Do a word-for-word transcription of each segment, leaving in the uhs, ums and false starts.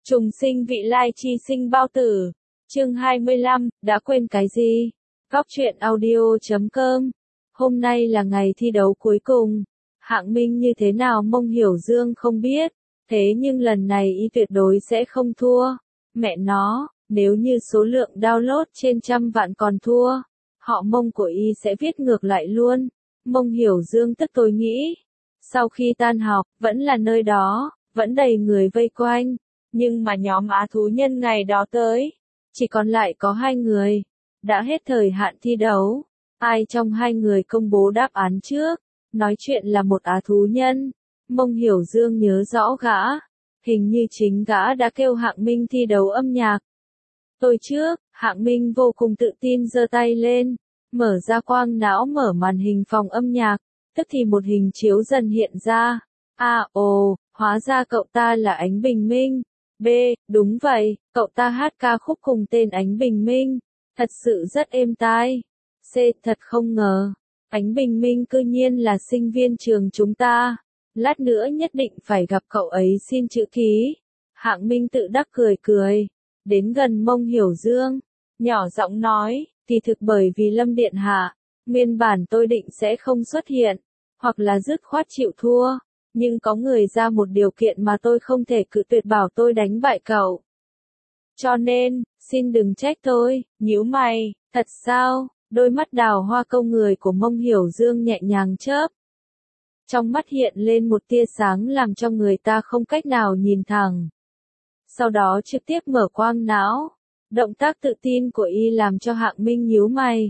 Trùng sinh vị lai chi sinh bao tử. Chương hai mươi lăm, đã quên cái gì? Góc truyện audio chấm com. Hôm nay là ngày thi đấu cuối cùng. Hạng Minh như thế nào Mông Hiểu Dương không biết. Thế nhưng lần này y tuyệt đối sẽ không thua. Mẹ nó, nếu như số lượng download trên trăm vạn còn thua, họ Mông của y sẽ viết ngược lại luôn. Mông Hiểu Dương tức tối nghĩ. Sau khi tan học, vẫn là nơi đó, vẫn đầy người vây quanh. Nhưng mà nhóm á thú nhân ngày đó tới, chỉ còn lại có hai người. Đã hết thời hạn thi đấu. Ai trong hai người công bố đáp án trước? Nói chuyện là một á thú nhân. Mông Hiểu Dương nhớ rõ gã. Hình như chính gã đã kêu Hạng Minh thi đấu âm nhạc. Tôi trước, Hạng Minh vô cùng tự tin giơ tay lên. Mở ra quang não mở màn hình phòng âm nhạc. Tức thì một hình chiếu dần hiện ra. À ồ, hóa ra cậu ta là Ánh Bình Minh. B, đúng vậy, cậu ta hát ca khúc cùng tên Ánh Bình Minh. Thật sự rất êm tai. C, thật không ngờ. Ánh Bình Minh cư nhiên là sinh viên trường chúng ta. Lát nữa nhất định phải gặp cậu ấy xin chữ ký. Hạng Minh tự đắc cười cười. Đến gần Mông Hiểu Dương. Nhỏ giọng nói, thì thực bởi vì Lâm Điện Hạ. Nguyên bản tôi định sẽ không xuất hiện. Hoặc là dứt khoát chịu thua. Nhưng có người ra một điều kiện mà tôi không thể cự tuyệt bảo tôi đánh bại cậu. Cho nên, xin đừng trách tôi, nhíu mày, thật sao? Đôi mắt đào hoa câu người của Mông Hiểu Dương nhẹ nhàng chớp. Trong mắt hiện lên một tia sáng làm cho người ta không cách nào nhìn thẳng. Sau đó trực tiếp mở quang não. Động tác tự tin của y làm cho Hạng Minh nhíu mày.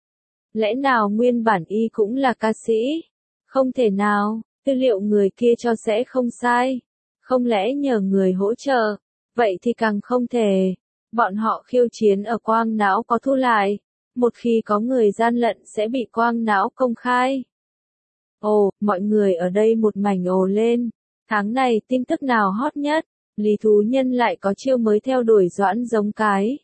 Lẽ nào nguyên bản y cũng là ca sĩ? Không thể nào. Tư liệu người kia cho sẽ không sai. Không lẽ nhờ người hỗ trợ? Vậy thì càng không thể. Bọn họ khiêu chiến ở quang não có thu lại. Một khi có người gian lận sẽ bị quang não công khai. Ồ, mọi người ở đây một mảnh ồ lên. Tháng này tin tức nào hot nhất? Lý thú nhân lại có chiêu mới theo đuổi Doãn giống cái.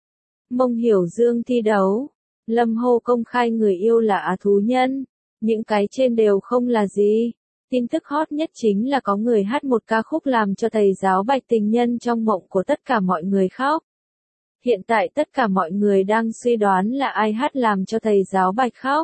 Mông Hiểu Dương thi đấu. Lâm Hô công khai người yêu là á thú nhân. Những cái trên đều không là gì. Tin tức hot nhất chính là có người hát một ca khúc làm cho thầy giáo Bạch tình nhân trong mộng của tất cả mọi người khóc. Hiện tại tất cả mọi người đang suy đoán là ai hát làm cho thầy giáo Bạch khóc.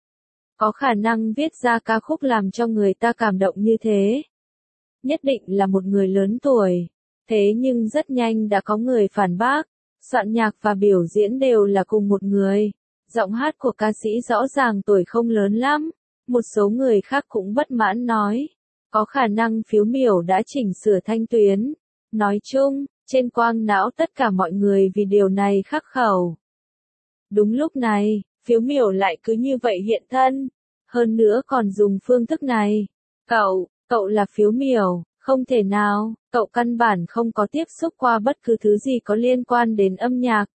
Có khả năng viết ra ca khúc làm cho người ta cảm động như thế. Nhất định là một người lớn tuổi. Thế nhưng rất nhanh đã có người phản bác. Soạn nhạc và biểu diễn đều là cùng một người. Giọng hát của ca sĩ rõ ràng tuổi không lớn lắm. Một số người khác cũng bất mãn nói. Có khả năng Phiếu Miểu đã chỉnh sửa thanh tuyến. Nói chung, trên quang não tất cả mọi người vì điều này khắc khẩu. Đúng lúc này, Phiếu Miểu lại cứ như vậy hiện thân. Hơn nữa còn dùng phương thức này. Cậu, cậu là Phiếu Miểu, không thể nào, cậu căn bản không có tiếp xúc qua bất cứ thứ gì có liên quan đến âm nhạc.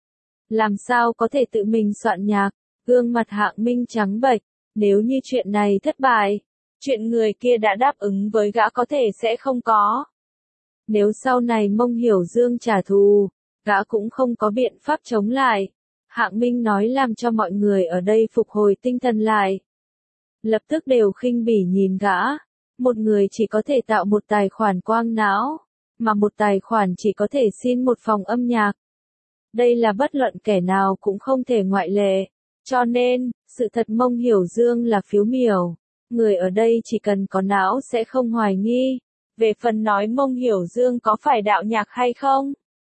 Làm sao có thể tự mình soạn nhạc, gương mặt Hạng Minh trắng bệch. Nếu như chuyện này thất bại, chuyện người kia đã đáp ứng với gã có thể sẽ không có. Nếu sau này Mông Hiểu Dương trả thù, gã cũng không có biện pháp chống lại. Hạng Minh nói làm cho mọi người ở đây phục hồi tinh thần lại. Lập tức đều khinh bỉ nhìn gã. Một người chỉ có thể tạo một tài khoản quang não, mà một tài khoản chỉ có thể xin một phòng âm nhạc. Đây là bất luận kẻ nào cũng không thể ngoại lệ. Cho nên, sự thật Mông Hiểu Dương là Phiếu Miểu. Người ở đây chỉ cần có não sẽ không hoài nghi. Về phần nói Mông Hiểu Dương có phải đạo nhạc hay không?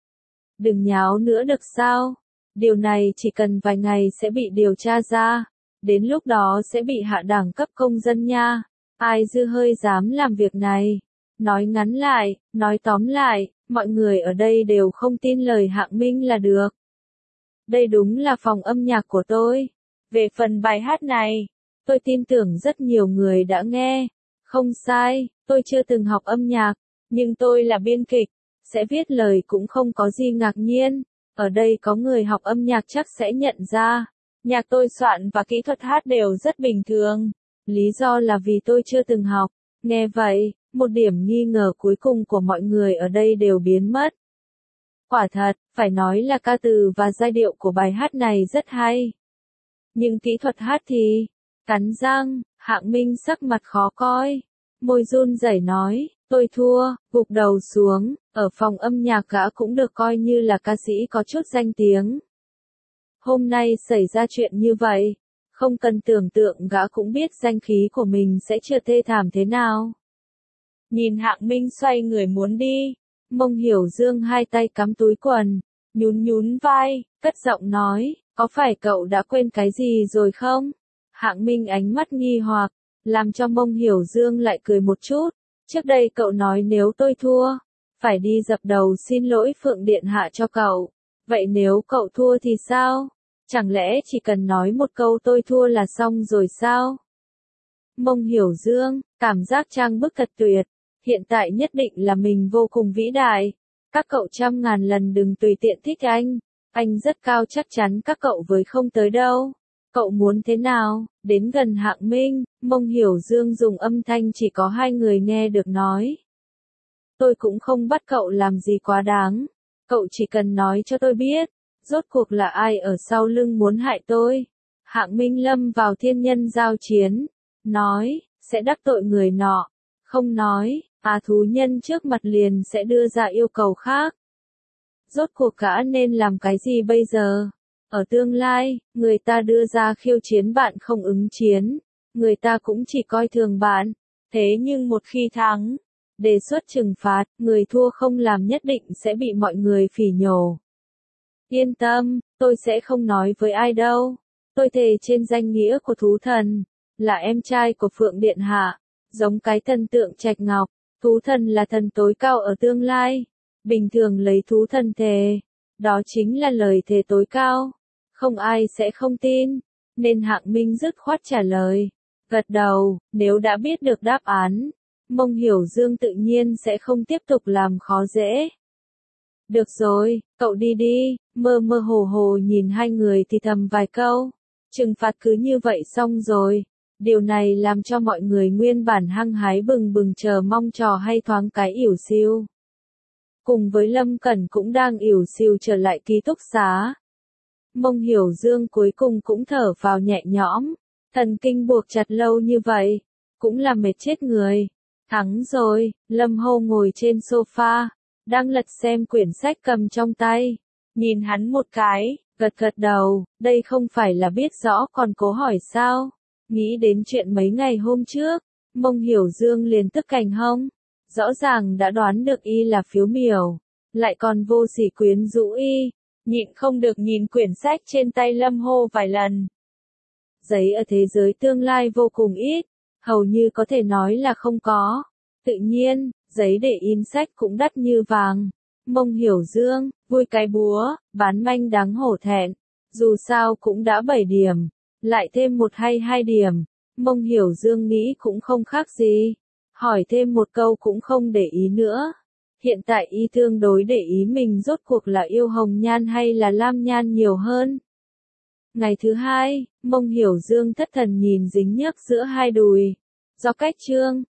Đừng nháo nữa được sao? Điều này chỉ cần vài ngày sẽ bị điều tra ra. Đến lúc đó sẽ bị hạ đẳng cấp công dân nha. Ai dư hơi dám làm việc này? Nói ngắn lại, nói tóm lại, mọi người ở đây đều không tin lời Hạng Minh là được. Đây đúng là phòng âm nhạc của tôi. Về phần bài hát này, tôi tin tưởng rất nhiều người đã nghe. Không sai, tôi chưa từng học âm nhạc, nhưng tôi là biên kịch, sẽ viết lời cũng không có gì ngạc nhiên. Ở đây có người học âm nhạc chắc sẽ nhận ra. Nhạc tôi soạn và kỹ thuật hát đều rất bình thường. Lý do là vì tôi chưa từng học. Nghe vậy, một điểm nghi ngờ cuối cùng của mọi người ở đây đều biến mất. Quả thật, phải nói là ca từ và giai điệu của bài hát này rất hay. Nhưng kỹ thuật hát thì, cắn răng, Hạng Minh sắc mặt khó coi. Môi run rẩy nói, Tôi thua, gục đầu xuống, ở phòng âm nhạc gã cũng được coi như là ca sĩ có chút danh tiếng. Hôm nay xảy ra chuyện như vậy, không cần tưởng tượng gã cũng biết danh khí của mình sẽ chưa thê thảm thế nào. Nhìn Hạng Minh xoay người muốn đi, Mông Hiểu Dương hai tay cắm túi quần, nhún nhún vai, cất giọng nói, có phải cậu đã quên cái gì rồi không? Hạng Minh ánh mắt nghi hoặc, làm cho Mông Hiểu Dương lại cười một chút. Trước đây cậu nói nếu tôi thua, phải đi dập đầu xin lỗi Phượng Điện Hạ cho cậu. Vậy nếu cậu thua thì sao? Chẳng lẽ chỉ cần nói một câu tôi thua là xong rồi sao? Mông Hiểu Dương, cảm giác trang bức thật tuyệt. Hiện tại nhất định là mình vô cùng vĩ đại. Các cậu trăm ngàn lần đừng tùy tiện thích anh. Anh rất cao chắc chắn các cậu với không tới đâu. Cậu muốn thế nào? Đến gần Hạng Minh, Mông Hiểu Dương dùng âm thanh chỉ có hai người nghe được nói. Tôi cũng không bắt cậu làm gì quá đáng. Cậu chỉ cần nói cho tôi biết, rốt cuộc là ai ở sau lưng muốn hại tôi. Hạng Minh lâm vào thiên nhân giao chiến. Nói, sẽ đắc tội người nọ. Không nói, à thú nhân trước mặt liền sẽ đưa ra yêu cầu khác. Rốt cuộc cả nên làm cái gì bây giờ? Ở tương lai, người ta đưa ra khiêu chiến bạn không ứng chiến. Người ta cũng chỉ coi thường bạn. Thế nhưng một khi thắng, đề xuất trừng phạt, người thua không làm nhất định sẽ bị mọi người phỉ nhổ. Yên tâm, tôi sẽ không nói với ai đâu. Tôi thề trên danh nghĩa của thú thần, là em trai của Phượng Điện Hạ, giống cái thần tượng Trạch Ngọc. Thú thần là thần tối cao ở tương lai. Bình thường lấy thú thần thề, đó chính là lời thề tối cao. Không ai sẽ không tin, nên Hạng Minh dứt khoát trả lời. Gật đầu, nếu đã biết được đáp án, Mông Hiểu Dương tự nhiên sẽ không tiếp tục làm khó dễ. Được rồi, cậu đi đi, mơ mơ hồ hồ nhìn hai người thì thầm vài câu. Trừng phạt cứ như vậy xong rồi. Điều này làm cho mọi người nguyên bản hăng hái bừng bừng chờ mong trò hay thoáng cái ỉu xìu. Cùng với Lâm Cẩn cũng đang ỉu xìu trở lại ký túc xá. Mông Hiểu Dương cuối cùng cũng thở vào nhẹ nhõm. Thần kinh buộc chặt lâu như vậy, cũng là mệt chết người. Thắng rồi, Lâm Hô ngồi trên sofa, đang lật xem quyển sách cầm trong tay. Nhìn hắn một cái, gật gật đầu, đây không phải là biết rõ còn cố hỏi sao. Nghĩ đến chuyện mấy ngày hôm trước, Mông Hiểu Dương liền tức cành hông. Rõ ràng đã đoán được y là phiếu miểu, lại còn vô sỉ quyến rũ y, nhịn không được nhìn quyển sách trên tay Lâm Hô vài lần. Giấy ở thế giới tương lai vô cùng ít, hầu như có thể nói là không có. Tự nhiên, giấy để in sách cũng đắt như vàng. Mông Hiểu Dương, vui cái búa, bán manh đáng hổ thẹn. Dù sao cũng đã bảy điểm, lại thêm một hay hai điểm. Mông Hiểu Dương nghĩ cũng không khác gì. Hỏi thêm một câu cũng không để ý nữa. Hiện tại y tương đối để ý mình rốt cuộc là yêu hồng nhan hay là lam nhan nhiều hơn. Ngày thứ hai, Mông Hiểu Dương thất thần nhìn dính nhớp giữa hai đùi. Do cách trương,